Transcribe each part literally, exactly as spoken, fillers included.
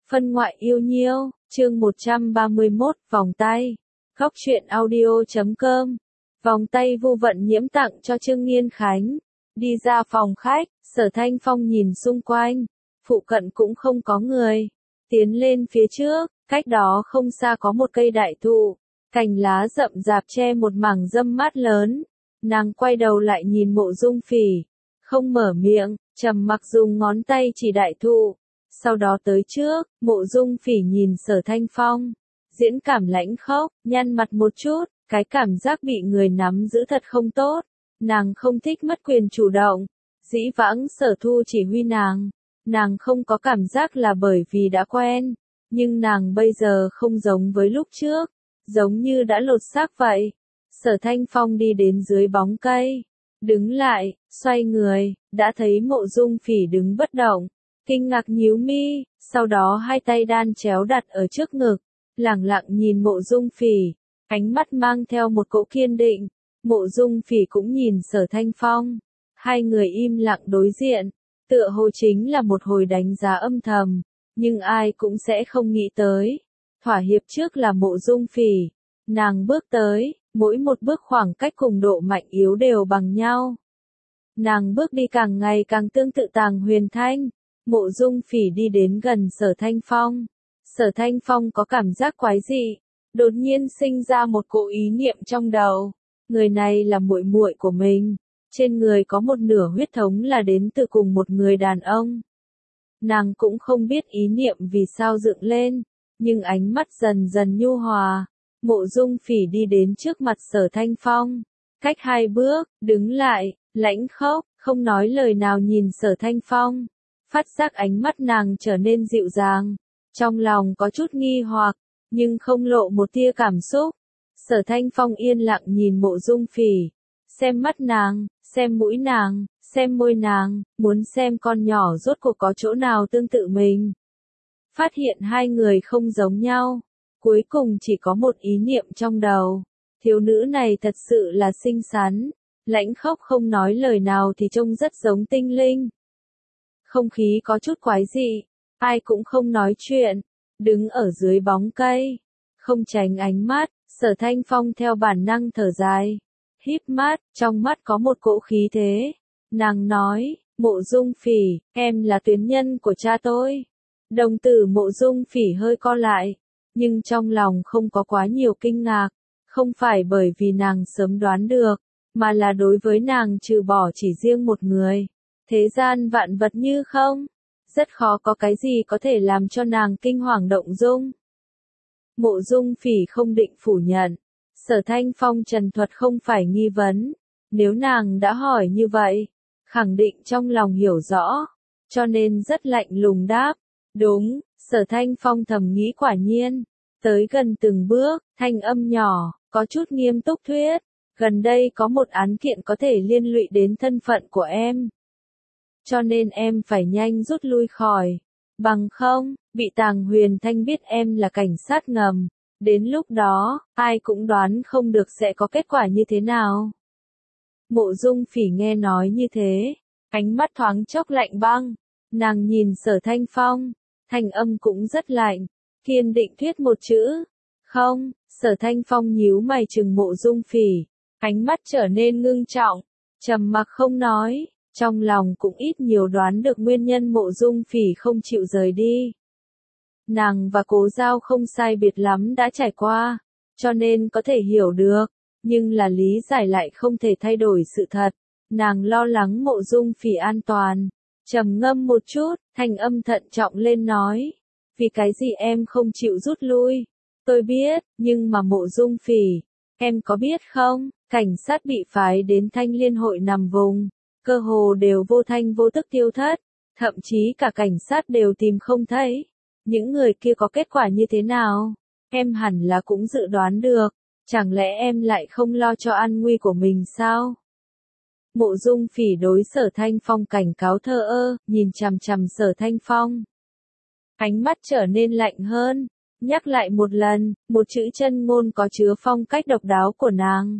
Phân ngoại yêu nhiêu, chương một trăm ba mươi mốt, vòng tay. Góc truyện audio chấm com. Vòng tay Vu Vận Nhiễm tặng cho Trương Nghiên Khánh. Đi ra phòng khách, Sở Thanh Phong nhìn xung quanh, phụ cận cũng không có người. Tiến lên phía trước, cách đó không xa có một cây đại thụ, cành lá rậm rạp che một mảng râm mát lớn. Nàng quay đầu lại nhìn Mộ Dung Phỉ, không mở miệng, trầm mặc dùng ngón tay chỉ đại thụ. Sau đó tới trước, Mộ Dung Phỉ nhìn Sở Thanh Phong, diễn cảm lãnh khốc, nhăn mặt một chút, cái cảm giác bị người nắm giữ thật không tốt. Nàng không thích mất quyền chủ động. Dĩ vãng Sở Thu chỉ huy nàng, nàng không có cảm giác là bởi vì đã quen, nhưng nàng bây giờ không giống với lúc trước, giống như đã lột xác vậy. Sở Thanh Phong đi đến dưới bóng cây, đứng lại, xoay người, đã thấy Mộ Dung Phỉ đứng bất động, kinh ngạc nhíu mi, sau đó hai tay đan chéo đặt ở trước ngực, lẳng lặng nhìn Mộ Dung Phỉ, ánh mắt mang theo một cỗ kiên định. Mộ Dung Phỉ cũng nhìn Sở Thanh Phong, hai người im lặng đối diện, tựa hồ chính là một hồi đánh giá âm thầm, nhưng ai cũng sẽ không nghĩ tới. Thỏa hiệp trước là Mộ Dung Phỉ, nàng bước tới, mỗi một bước khoảng cách cùng độ mạnh yếu đều bằng nhau. Nàng bước đi càng ngày càng tương tự Tàng Huyền Thanh. Mộ Dung Phỉ đi đến gần Sở Thanh Phong. Sở Thanh Phong có cảm giác quái dị, đột nhiên sinh ra một cỗ ý niệm trong đầu. Người này là muội muội của mình, trên người có một nửa huyết thống là đến từ cùng một người đàn ông. Nàng cũng không biết ý niệm vì sao dựng lên, nhưng ánh mắt dần dần nhu hòa. Mộ Dung Phỉ đi đến trước mặt Sở Thanh Phong, cách hai bước, đứng lại, lãnh khốc, không nói lời nào nhìn Sở Thanh Phong. Phát giác ánh mắt nàng trở nên dịu dàng, trong lòng có chút nghi hoặc, nhưng không lộ một tia cảm xúc. Sở Thanh Phong yên lặng nhìn Mộ Dung Phỉ, xem mắt nàng, xem mũi nàng, xem môi nàng, muốn xem con nhỏ rốt cuộc có chỗ nào tương tự mình. Phát hiện hai người không giống nhau, cuối cùng chỉ có một ý niệm trong đầu, thiếu nữ này thật sự là xinh xắn, lãnh khốc không nói lời nào thì trông rất giống tinh linh. Không khí có chút quái dị, ai cũng không nói chuyện, đứng ở dưới bóng cây, không tránh ánh mắt. Sở Thanh Phong theo bản năng thở dài, híp mắt, trong mắt có một cỗ khí thế. Nàng nói, Mộ Dung Phỉ, em là tuyến nhân của cha tôi. Đồng tử Mộ Dung Phỉ hơi co lại, nhưng trong lòng không có quá nhiều kinh ngạc, không phải bởi vì nàng sớm đoán được, mà là đối với nàng trừ bỏ chỉ riêng một người. Thế gian vạn vật như không, rất khó có cái gì có thể làm cho nàng kinh hoàng động dung. Mộ Dung Phỉ không định phủ nhận, Sở Thanh Phong trần thuật không phải nghi vấn, nếu nàng đã hỏi như vậy, khẳng định trong lòng hiểu rõ, cho nên rất lạnh lùng đáp, đúng. Sở Thanh Phong thầm nghĩ quả nhiên, tới gần từng bước, thanh âm nhỏ, có chút nghiêm túc thuyết, gần đây có một án kiện có thể liên lụy đến thân phận của em. Cho nên em phải nhanh rút lui khỏi, bằng không, bị Tàng Huyền Thanh biết em là cảnh sát ngầm, đến lúc đó, ai cũng đoán không được sẽ có kết quả như thế nào. Mộ Dung Phỉ nghe nói như thế, ánh mắt thoáng chốc lạnh băng, nàng nhìn Sở Thanh Phong, thanh âm cũng rất lạnh, kiên định thuyết một chữ, không. Sở Thanh Phong nhíu mày trừng Mộ Dung Phỉ, ánh mắt trở nên ngưng trọng, trầm mặc không nói. Trong lòng cũng ít nhiều đoán được nguyên nhân Mộ Dung Phỉ không chịu rời đi. Nàng và Cố Giao không sai biệt lắm đã trải qua, cho nên có thể hiểu được, nhưng là lý giải lại không thể thay đổi sự thật. Nàng lo lắng Mộ Dung Phỉ an toàn, trầm ngâm một chút, thanh âm thận trọng lên nói, vì cái gì em không chịu rút lui? Tôi biết, nhưng mà Mộ Dung Phỉ, em có biết không, cảnh sát bị phái đến Thanh Liên hội nằm vùng, cơ hồ đều vô thanh vô tức tiêu thất, thậm chí cả cảnh sát đều tìm không thấy. Những người kia có kết quả như thế nào, em hẳn là cũng dự đoán được, chẳng lẽ em lại không lo cho an nguy của mình sao? Mộ Dung Phỉ đối Sở Thanh Phong cảnh cáo thờ ơ, nhìn chằm chằm Sở Thanh Phong. Ánh mắt trở nên lạnh hơn, nhắc lại một lần, một chữ chân ngôn có chứa phong cách độc đáo của nàng.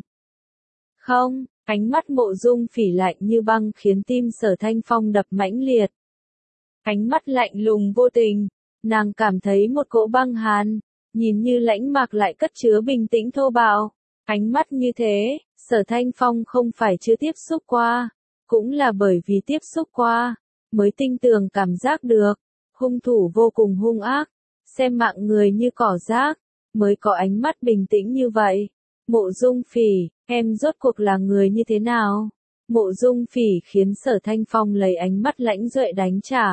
Không. Ánh mắt Mộ Dung Phỉ lạnh như băng khiến tim Sở Thanh Phong đập mãnh liệt. Ánh mắt lạnh lùng vô tình, nàng cảm thấy một cỗ băng hàn, nhìn như lãnh mạc lại cất chứa bình tĩnh thô bạo. Ánh mắt như thế, Sở Thanh Phong không phải chưa tiếp xúc qua, cũng là bởi vì tiếp xúc qua, mới tinh tường cảm giác được, hung thủ vô cùng hung ác, xem mạng người như cỏ rác, mới có ánh mắt bình tĩnh như vậy. Mộ Dung Phỉ, em rốt cuộc là người như thế nào? Mộ Dung Phỉ khiến Sở Thanh Phong lấy ánh mắt lãnh duệ đánh trả.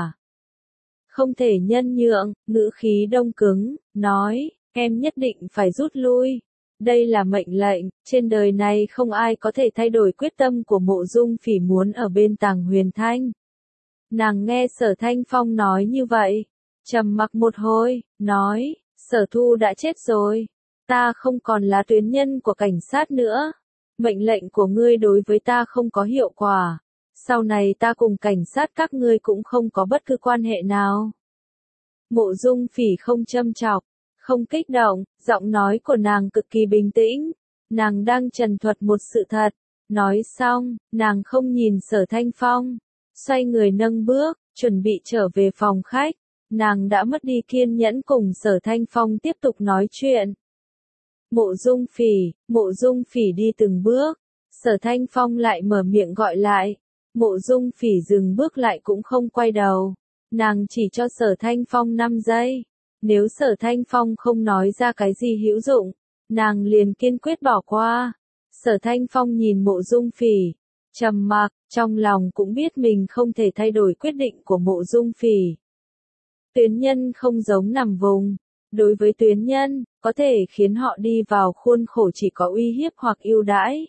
Không thể nhân nhượng, ngữ khí đông cứng, nói, em nhất định phải rút lui. Đây là mệnh lệnh, trên đời này không ai có thể thay đổi quyết tâm của Mộ Dung Phỉ muốn ở bên Tàng Huyền Thanh. Nàng nghe Sở Thanh Phong nói như vậy, trầm mặc một hồi, nói, Sở Thu đã chết rồi, ta không còn là tuyến nhân của cảnh sát nữa, mệnh lệnh của ngươi đối với ta không có hiệu quả, sau này ta cùng cảnh sát các ngươi cũng không có bất cứ quan hệ nào. Mộ Dung Phỉ không châm chọc, không kích động, giọng nói của nàng cực kỳ bình tĩnh, nàng đang trần thuật một sự thật. Nói xong, nàng không nhìn Sở Thanh Phong, xoay người nâng bước, chuẩn bị trở về phòng khách. Nàng đã mất đi kiên nhẫn cùng Sở Thanh Phong tiếp tục nói chuyện. Mộ Dung Phỉ, Mộ Dung Phỉ đi từng bước, Sở Thanh Phong lại mở miệng gọi lại. Mộ Dung Phỉ dừng bước lại cũng không quay đầu. Nàng chỉ cho Sở Thanh Phong năm giây. Nếu Sở Thanh Phong không nói ra cái gì hữu dụng, nàng liền kiên quyết bỏ qua. Sở Thanh Phong nhìn Mộ Dung Phỉ, trầm mặc, trong lòng cũng biết mình không thể thay đổi quyết định của Mộ Dung Phỉ. Tuyến nhân không giống nằm vùng. Đối với tuyến nhân, có thể khiến họ đi vào khuôn khổ chỉ có uy hiếp hoặc ưu đãi.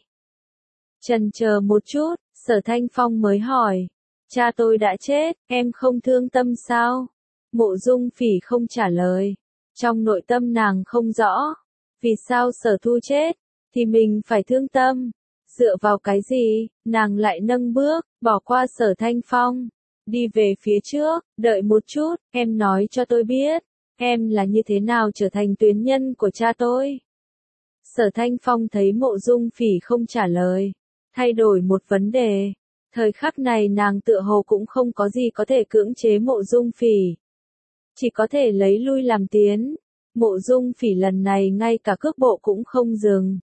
Chần chờ một chút, Sở Thanh Phong mới hỏi, cha tôi đã chết, em không thương tâm sao? Mộ Dung Phỉ không trả lời. Trong nội tâm nàng không rõ, vì sao Sở Thu chết, thì mình phải thương tâm. Dựa vào cái gì, nàng lại nâng bước, bỏ qua Sở Thanh Phong. Đi về phía trước, đợi một chút, em nói cho tôi biết, em là như thế nào trở thành tuyến nhân của cha tôi. Sở Thanh Phong thấy Mộ Dung Phỉ không trả lời, thay đổi một vấn đề. Thời khắc này nàng tựa hồ cũng không có gì có thể cưỡng chế Mộ Dung Phỉ. Chỉ có thể lấy lui làm tiến. Mộ Dung Phỉ lần này ngay cả cước bộ cũng không dừng.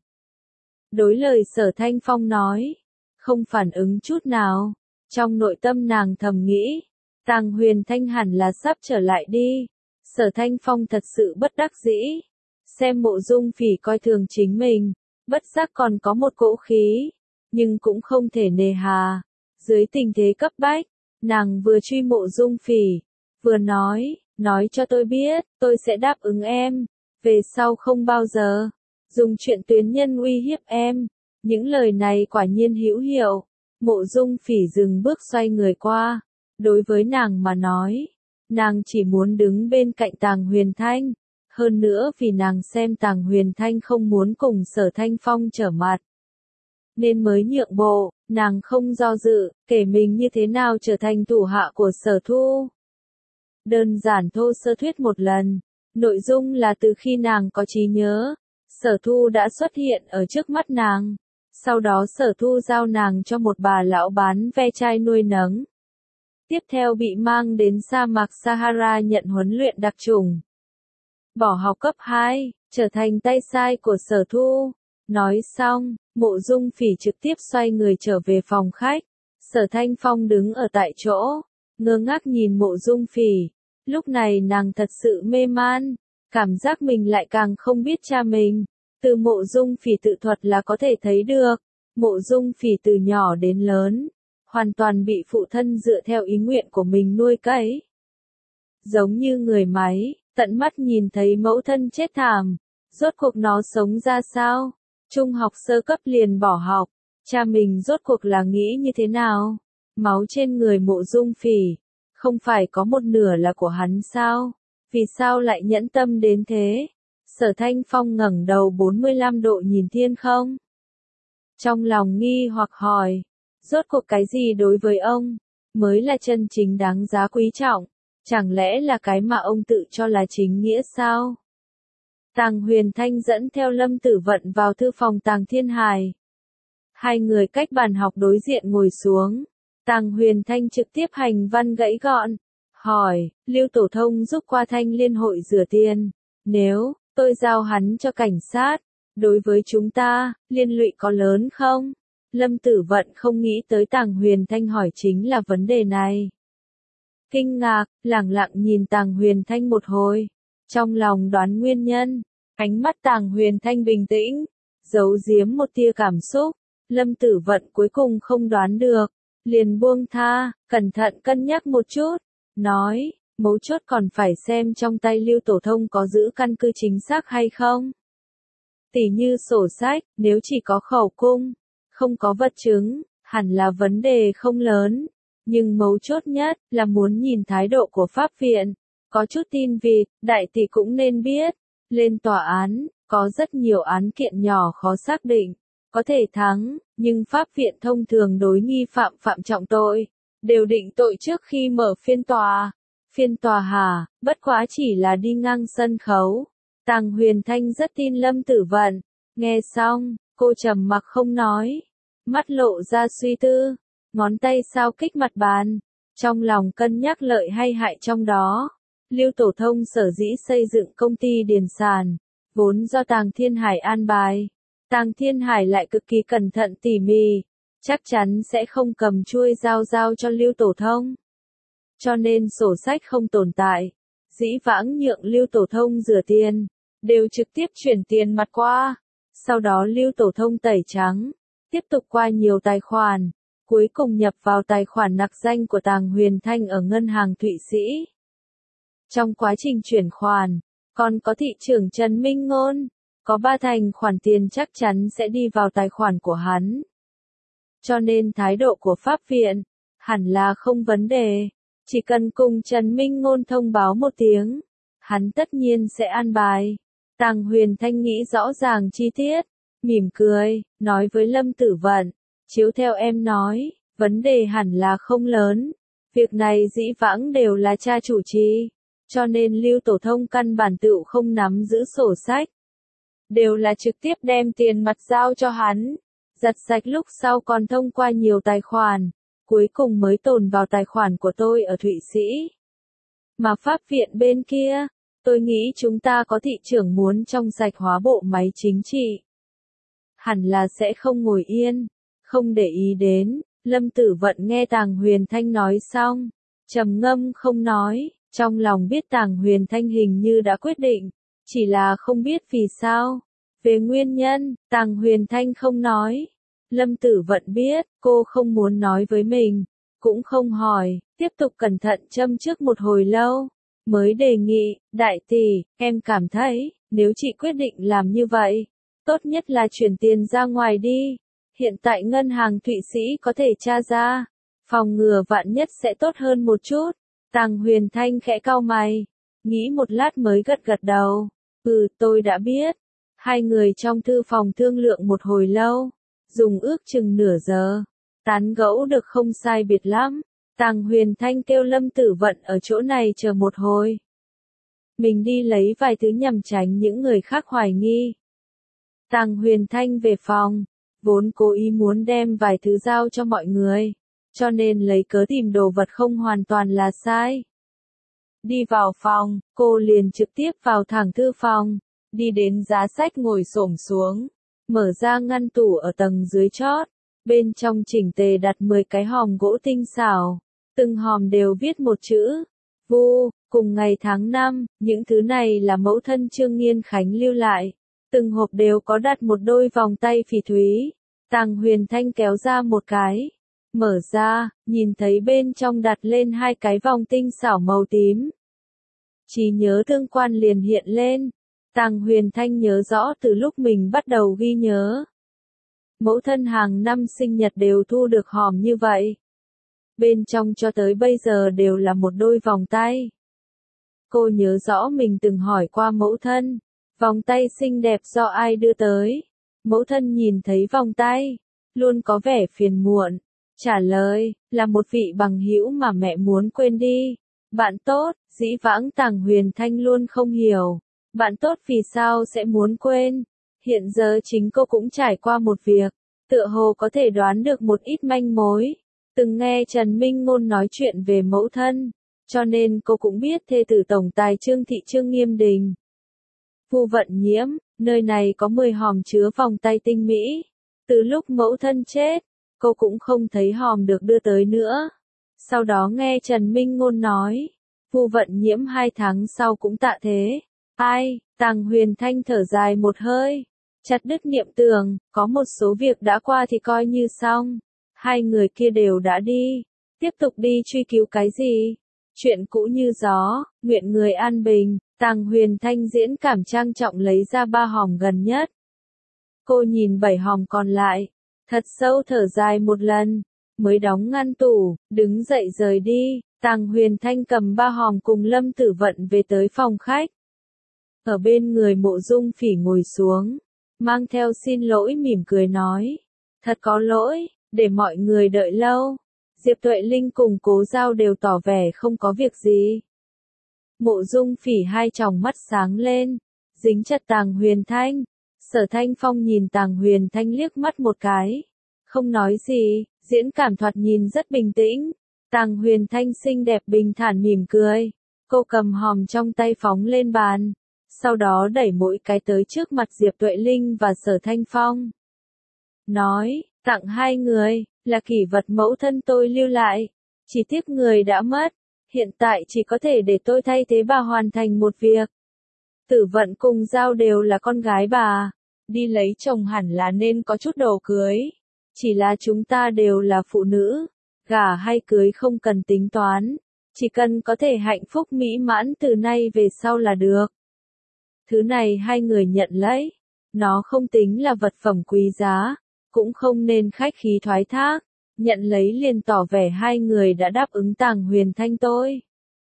Đối lời Sở Thanh Phong nói, không phản ứng chút nào. Trong nội tâm nàng thầm nghĩ, Tàng Huyền Thanh hẳn là sắp trở lại đi. Sở Thanh Phong thật sự bất đắc dĩ. Xem Mộ Dung Phỉ coi thường chính mình, bất giác còn có một cỗ khí, nhưng cũng không thể nề hà. Dưới tình thế cấp bách, nàng vừa truy Mộ Dung Phỉ, vừa nói, nói cho tôi biết, tôi sẽ đáp ứng em, về sau không bao giờ dùng chuyện tuyến nhân uy hiếp em. Những lời này quả nhiên hữu hiệu. Mộ Dung Phỉ dừng bước xoay người qua. Đối với nàng mà nói, nàng chỉ muốn đứng bên cạnh Tàng Huyền Thanh. Hơn nữa vì nàng xem Tàng Huyền Thanh không muốn cùng Sở Thanh Phong trở mặt, nên mới nhượng bộ. Nàng không do dự, kể mình như thế nào trở thành thủ hạ của Sở Thu. Đơn giản thô sơ thuyết một lần. Nội dung là từ khi nàng có trí nhớ, Sở Thu đã xuất hiện ở trước mắt nàng. Sau đó Sở Thu giao nàng cho một bà lão bán ve chai nuôi nấng. Tiếp theo bị mang đến sa mạc Sahara nhận huấn luyện đặc chủng. Bỏ học cấp hai, trở thành tay sai của Sở Thu. Nói xong, Mộ Dung Phỉ trực tiếp xoay người trở về phòng khách. Sở Thanh Phong đứng ở tại chỗ, ngơ ngác nhìn Mộ Dung Phỉ. Lúc này nàng thật sự mê man, cảm giác mình lại càng không biết cha mình. Từ Mộ Dung Phỉ tự thuật là có thể thấy được, Mộ Dung Phỉ từ nhỏ đến lớn, hoàn toàn bị phụ thân dựa theo ý nguyện của mình nuôi cấy. Giống như người máy, tận mắt nhìn thấy mẫu thân chết thảm, rốt cuộc nó sống ra sao? Trung học sơ cấp liền bỏ học, cha mình rốt cuộc là nghĩ như thế nào? Máu trên người Mộ Dung Phỉ, không phải có một nửa là của hắn sao? Vì sao lại nhẫn tâm đến thế? Sở Thanh Phong ngẩng đầu bốn mươi lăm độ nhìn thiên không. Trong lòng nghi hoặc hỏi, rốt cuộc cái gì đối với ông, mới là chân chính đáng giá quý trọng? Chẳng lẽ là cái mà ông tự cho là chính nghĩa sao? Tàng Huyền Thanh dẫn theo Lâm Tử Vận vào thư phòng Tàng Thiên Hải. Hai người cách bàn học đối diện ngồi xuống. Tàng Huyền Thanh trực tiếp hành văn gãy gọn, hỏi, Lưu Tổ Thông giúp qua Thanh Liên hội rửa tiền. Nếu tôi giao hắn cho cảnh sát, đối với chúng ta, liên lụy có lớn không? Lâm Tử Vận không nghĩ tới Tàng Huyền Thanh hỏi chính là vấn đề này. Kinh ngạc, lẳng lặng nhìn Tàng Huyền Thanh một hồi. Trong lòng đoán nguyên nhân, ánh mắt Tàng Huyền Thanh bình tĩnh, giấu giếm một tia cảm xúc. Lâm Tử Vận cuối cùng không đoán được, liền buông tha, cẩn thận cân nhắc một chút, nói, mấu chốt còn phải xem trong tay Lưu Tổ Thông có giữ căn cứ chính xác hay không. Tỉ như sổ sách, nếu chỉ có khẩu cung, không có vật chứng, hẳn là vấn đề không lớn. Nhưng mấu chốt nhất là muốn nhìn thái độ của pháp viện. Có chút tin vịt, đại tỷ cũng nên biết. Lên tòa án, có rất nhiều án kiện nhỏ khó xác định. Có thể thắng, nhưng pháp viện thông thường đối nghi phạm phạm trọng tội. Đều định tội trước khi mở phiên tòa. Phiên tòa hả, bất quá chỉ là đi ngang sân khấu. Tàng Huyền Thanh rất tin Lâm Tử Vận. Nghe xong, cô trầm mặc không nói. Mắt lộ ra suy tư. Ngón tay sao kích mặt bàn. Trong lòng cân nhắc lợi hay hại trong đó. Lưu Tổ Thông sở dĩ xây dựng công ty điền sản. Vốn do Tàng Thiên Hải an bài. Tàng Thiên Hải lại cực kỳ cẩn thận tỉ mỉ. Chắc chắn sẽ không cầm chuôi dao giao cho Lưu Tổ Thông. Cho nên sổ sách không tồn tại. Dĩ vãng nhượng Lưu Tổ Thông rửa tiền. Đều trực tiếp chuyển tiền mặt qua. Sau đó Lưu Tổ Thông tẩy trắng. Tiếp tục qua nhiều tài khoản. Cuối cùng nhập vào tài khoản nặc danh của Tàng Huyền Thanh ở ngân hàng Thụy Sĩ. Trong quá trình chuyển khoản, còn có thị trưởng Trần Minh Ngôn. Có ba thành khoản tiền chắc chắn sẽ đi vào tài khoản của hắn. Cho nên thái độ của pháp viện, hẳn là không vấn đề. Chỉ cần cùng Trần Minh Ngôn thông báo một tiếng, hắn tất nhiên sẽ an bài. Tàng Huyền Thanh nghĩ rõ ràng chi tiết, mỉm cười, nói với Lâm Tử Vận, chiếu theo em nói, vấn đề hẳn là không lớn. Việc này dĩ vãng đều là cha chủ trì, cho nên Lưu Tổ Thông căn bản tựu không nắm giữ sổ sách. Đều là trực tiếp đem tiền mặt giao cho hắn, giặt sạch lúc sau còn thông qua nhiều tài khoản, cuối cùng mới tồn vào tài khoản của tôi ở Thụy Sĩ. Mà pháp viện bên kia, tôi nghĩ chúng ta có thị trưởng muốn trong sạch hóa bộ máy chính trị. Hẳn là sẽ không ngồi yên, không để ý đến. Lâm Tử Vận nghe Tàng Huyền Thanh nói xong, trầm ngâm không nói, trong lòng biết Tàng Huyền Thanh hình như đã quyết định, chỉ là không biết vì sao. Về nguyên nhân, Tàng Huyền Thanh không nói. Lâm Tử Vận biết, cô không muốn nói với mình, cũng không hỏi, tiếp tục cẩn thận châm trước một hồi lâu, mới đề nghị, đại tỷ, em cảm thấy, nếu chị quyết định làm như vậy, tốt nhất là chuyển tiền ra ngoài đi. Hiện tại ngân hàng Thụy Sĩ có thể tra ra, phòng ngừa vạn nhất sẽ tốt hơn một chút. Tàng Huyền Thanh khẽ cau mày, nghĩ một lát mới gật gật đầu. Ừ, tôi đã biết. Hai người trong thư phòng thương lượng một hồi lâu, dùng ước chừng nửa giờ, tán gẫu được không sai biệt lắm. Tàng Huyền Thanh kêu Lâm Tử Vận ở chỗ này chờ một hồi. Mình đi lấy vài thứ nhằm tránh những người khác hoài nghi. Tàng Huyền Thanh về phòng, vốn cố ý muốn đem vài thứ giao cho mọi người, cho nên lấy cớ tìm đồ vật không hoàn toàn là sai. Đi vào phòng, cô liền trực tiếp vào thẳng thư phòng, đi đến giá sách ngồi xổm xuống, mở ra ngăn tủ ở tầng dưới chót, bên trong chỉnh tề đặt mười cái hòm gỗ tinh xảo, từng hòm đều viết một chữ, Vu, cùng ngày tháng năm, những thứ này là mẫu thân Trương Nghiên Khánh lưu lại, từng hộp đều có đặt một đôi vòng tay phỉ thúy. Tàng Huyền Thanh kéo ra một cái, mở ra, nhìn thấy bên trong đặt lên hai cái vòng tinh xảo màu tím. Trí nhớ tương quan liền hiện lên. Tàng Huyền Thanh nhớ rõ từ lúc mình bắt đầu ghi nhớ. Mẫu thân hàng năm sinh nhật đều thu được hòm như vậy. Bên trong cho tới bây giờ đều là một đôi vòng tay. Cô nhớ rõ mình từng hỏi qua mẫu thân, vòng tay xinh đẹp do ai đưa tới. Mẫu thân nhìn thấy vòng tay, luôn có vẻ phiền muộn, trả lời, là một vị bằng hữu mà mẹ muốn quên đi. Bạn tốt, dĩ vãng Tàng Huyền Thanh luôn không hiểu, bạn tốt vì sao sẽ muốn quên. Hiện giờ chính cô cũng trải qua một việc, tựa hồ có thể đoán được một ít manh mối. Từng nghe Trần Minh Ngôn nói chuyện về mẫu thân, cho nên cô cũng biết thê tử tổng tài Trương Thị Trương Nghiêm Đình. Vu Vận Nhiễm, nơi này có mười hòm chứa vòng tay tinh mỹ. Từ lúc mẫu thân chết, cô cũng không thấy hòm được đưa tới nữa. Sau đó nghe Trần Minh Ngôn nói, Vu Vận Nhiễm hai tháng sau cũng tạ thế. Ai, Tàng Huyền Thanh thở dài một hơi, chặt đứt niệm tưởng, có một số việc đã qua thì coi như xong. Hai người kia đều đã đi, tiếp tục đi truy cứu cái gì? Chuyện cũ như gió, nguyện người an bình. Tàng Huyền Thanh diễn cảm trang trọng lấy ra ba hòm gần nhất. Cô nhìn bảy hòm còn lại, thật sâu thở dài một lần, mới đóng ngăn tủ, đứng dậy rời đi. Tàng Huyền Thanh cầm ba hòm cùng Lâm Tử Vận về tới phòng khách. Ở bên người Mộ Dung Phỉ ngồi xuống, mang theo xin lỗi mỉm cười nói, thật có lỗi, để mọi người đợi lâu. Diệp Tuệ Linh cùng Cố Giao đều tỏ vẻ không có việc gì. Mộ Dung Phỉ hai tròng mắt sáng lên, dính chặt Tàng Huyền Thanh. Sở Thanh Phong nhìn Tàng Huyền Thanh liếc mắt một cái, không nói gì, diễn cảm thoạt nhìn rất bình tĩnh. Tàng Huyền Thanh xinh đẹp bình thản mỉm cười, cô cầm hòm trong tay phóng lên bàn, sau đó đẩy mỗi cái tới trước mặt Diệp Tuệ Linh và Sở Thanh Phong. Nói, tặng hai người, là kỷ vật mẫu thân tôi lưu lại, chỉ tiếc người đã mất, hiện tại chỉ có thể để tôi thay thế bà hoàn thành một việc. Tử Vận cùng Giao đều là con gái bà, đi lấy chồng hẳn là nên có chút đồ cưới, chỉ là chúng ta đều là phụ nữ, gả hay cưới không cần tính toán, chỉ cần có thể hạnh phúc mỹ mãn từ nay về sau là được. Thứ này hai người nhận lấy, nó không tính là vật phẩm quý giá, cũng không nên khách khí thoái thác, nhận lấy liền tỏ vẻ hai người đã đáp ứng Tàng Huyền Thanh tôi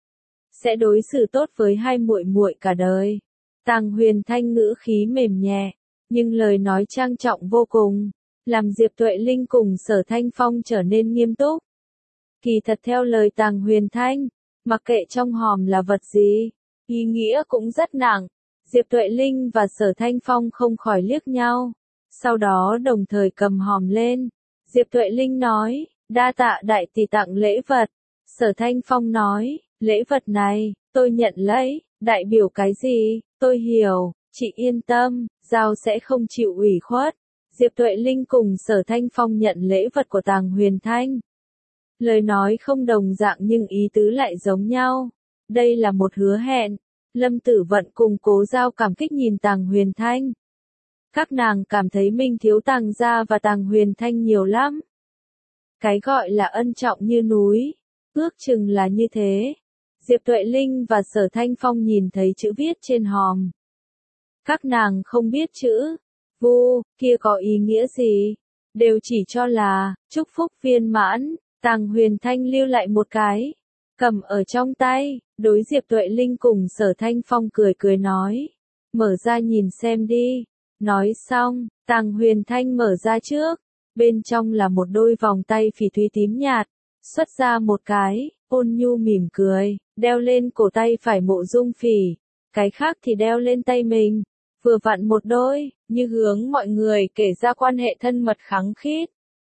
sẽ đối xử tốt với hai muội muội cả đời. Tàng Huyền Thanh ngữ khí mềm nhẹ, nhưng lời nói trang trọng vô cùng, làm Diệp Tuệ Linh cùng Sở Thanh Phong trở nên nghiêm túc. Kỳ thật theo lời Tàng Huyền Thanh, mặc kệ trong hòm là vật gì, ý nghĩa cũng rất nặng. Diệp Tuệ Linh và Sở Thanh Phong không khỏi liếc nhau, sau đó đồng thời cầm hòm lên. Diệp Tuệ Linh nói, đa tạ đại tỷ tặng lễ vật. Sở Thanh Phong nói, lễ vật này, tôi nhận lấy, đại biểu cái gì, tôi hiểu, chị yên tâm, Giao sẽ không chịu ủy khuất. Diệp Tuệ Linh cùng Sở Thanh Phong nhận lễ vật của Tàng Huyền Thanh. Lời nói không đồng dạng nhưng ý tứ lại giống nhau. Đây là một hứa hẹn. Lâm Tử Vận cùng Cố Giao cảm kích nhìn Tàng Huyền Thanh. Các nàng cảm thấy mình thiếu Tàng gia và Tàng Huyền Thanh nhiều lắm. Cái gọi là ân trọng như núi, ước chừng là như thế. Diệp Tuệ Linh và Sở Thanh Phong nhìn thấy chữ viết trên hòm. Các nàng không biết chữ Vu kia có ý nghĩa gì, đều chỉ cho là chúc phúc viên mãn. Tàng Huyền Thanh lưu lại một cái, cầm ở trong tay, đối Diệp Tuệ Linh cùng Sở Thanh Phong cười cười nói, mở ra nhìn xem đi. Nói xong, Tàng Huyền Thanh mở ra trước, bên trong là một đôi vòng tay phỉ thúy tím nhạt, xuất ra một cái, ôn nhu mỉm cười, đeo lên cổ tay phải Mộ Dung Phỉ, cái khác thì đeo lên tay mình, vừa vặn một đôi, như hướng mọi người kể ra quan hệ thân mật khăng khít.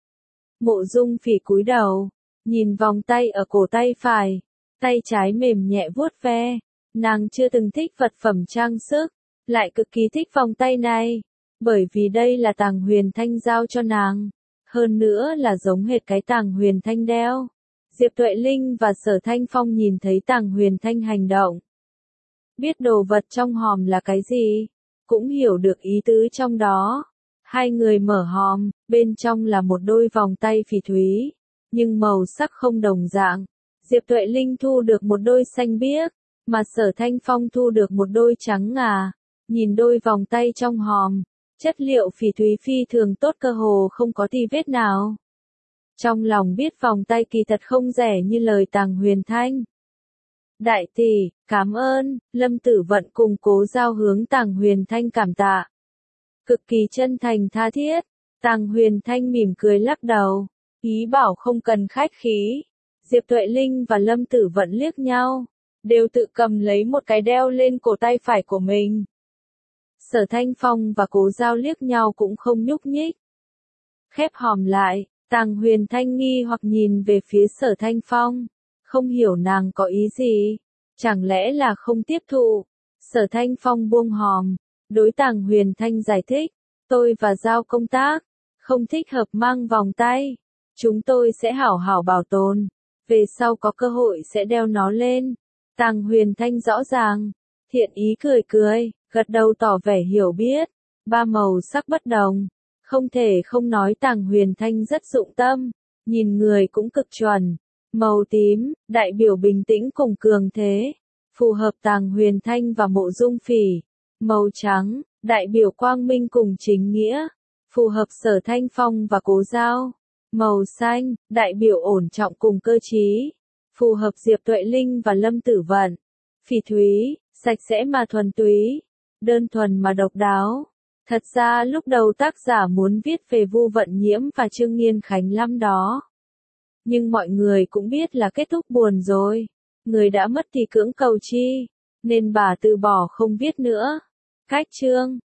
Mộ Dung Phỉ cúi đầu, nhìn vòng tay ở cổ tay phải, tay trái mềm nhẹ vuốt ve, nàng chưa từng thích vật phẩm trang sức, lại cực kỳ thích vòng tay này, bởi vì đây là Tàng Huyền Thanh giao cho nàng, hơn nữa là giống hệt cái Tàng Huyền Thanh đeo. Diệp Tuệ Linh và Sở Thanh Phong nhìn thấy Tàng Huyền Thanh hành động, biết đồ vật trong hòm là cái gì, cũng hiểu được ý tứ trong đó. Hai người mở hòm, bên trong là một đôi vòng tay phỉ thúy, nhưng màu sắc không đồng dạng. Diệp Tuệ Linh thu được một đôi xanh biếc, mà Sở Thanh Phong thu được một đôi trắng ngà. Nhìn đôi vòng tay trong hòm, chất liệu phỉ thúy phi thường tốt, cơ hồ không có tì vết nào. Trong lòng biết vòng tay kỳ thật không rẻ như lời Tàng Huyền Thanh. Đại tỷ, cảm ơn. Lâm Tử Vận cùng Cố Giao hướng Tàng Huyền Thanh cảm tạ, cực kỳ chân thành tha thiết. Tàng Huyền Thanh mỉm cười lắc đầu, ý bảo không cần khách khí. Diệp Tuệ Linh và Lâm Tử Vận liếc nhau, đều tự cầm lấy một cái đeo lên cổ tay phải của mình. Sở Thanh Phong và Cố Giao liếc nhau cũng không nhúc nhích. Khép hòm lại, Tàng Huyền Thanh nghi hoặc nhìn về phía Sở Thanh Phong, Không hiểu nàng có ý gì. Chẳng lẽ là không tiếp thụ? Sở Thanh Phong buông hòm. Đối Tàng Huyền Thanh giải thích. Tôi và Giao công tác. Không thích hợp mang vòng tay. Chúng tôi sẽ hảo hảo bảo tồn. Về sau có cơ hội sẽ đeo nó lên. Tàng Huyền Thanh rõ ràng. Thiện ý cười cười, gật đầu tỏ vẻ hiểu biết. Ba màu sắc bất đồng. Không thể không nói Tàng Huyền Thanh rất dụng tâm. Nhìn người cũng cực chuẩn. Màu tím, đại biểu bình tĩnh cùng cường thế. Phù hợp Tàng Huyền Thanh và Mộ Dung Phỉ. Màu trắng, đại biểu quang minh cùng chính nghĩa. Phù hợp Sở Thanh Phong và Cố Giao. Màu xanh, đại biểu ổn trọng cùng cơ trí. Phù hợp Diệp Tuệ Linh và Lâm Tử Vận. Phỉ thúy, sạch sẽ mà thuần túy. Đơn thuần mà độc đáo. Thật ra lúc đầu tác giả muốn viết về Vu Vận Nhiễm và Trương Nghiên Khánh năm đó. Nhưng mọi người cũng biết là kết thúc buồn rồi. Người đã mất thì cưỡng cầu chi. Nên bà từ bỏ không viết nữa. Cách chương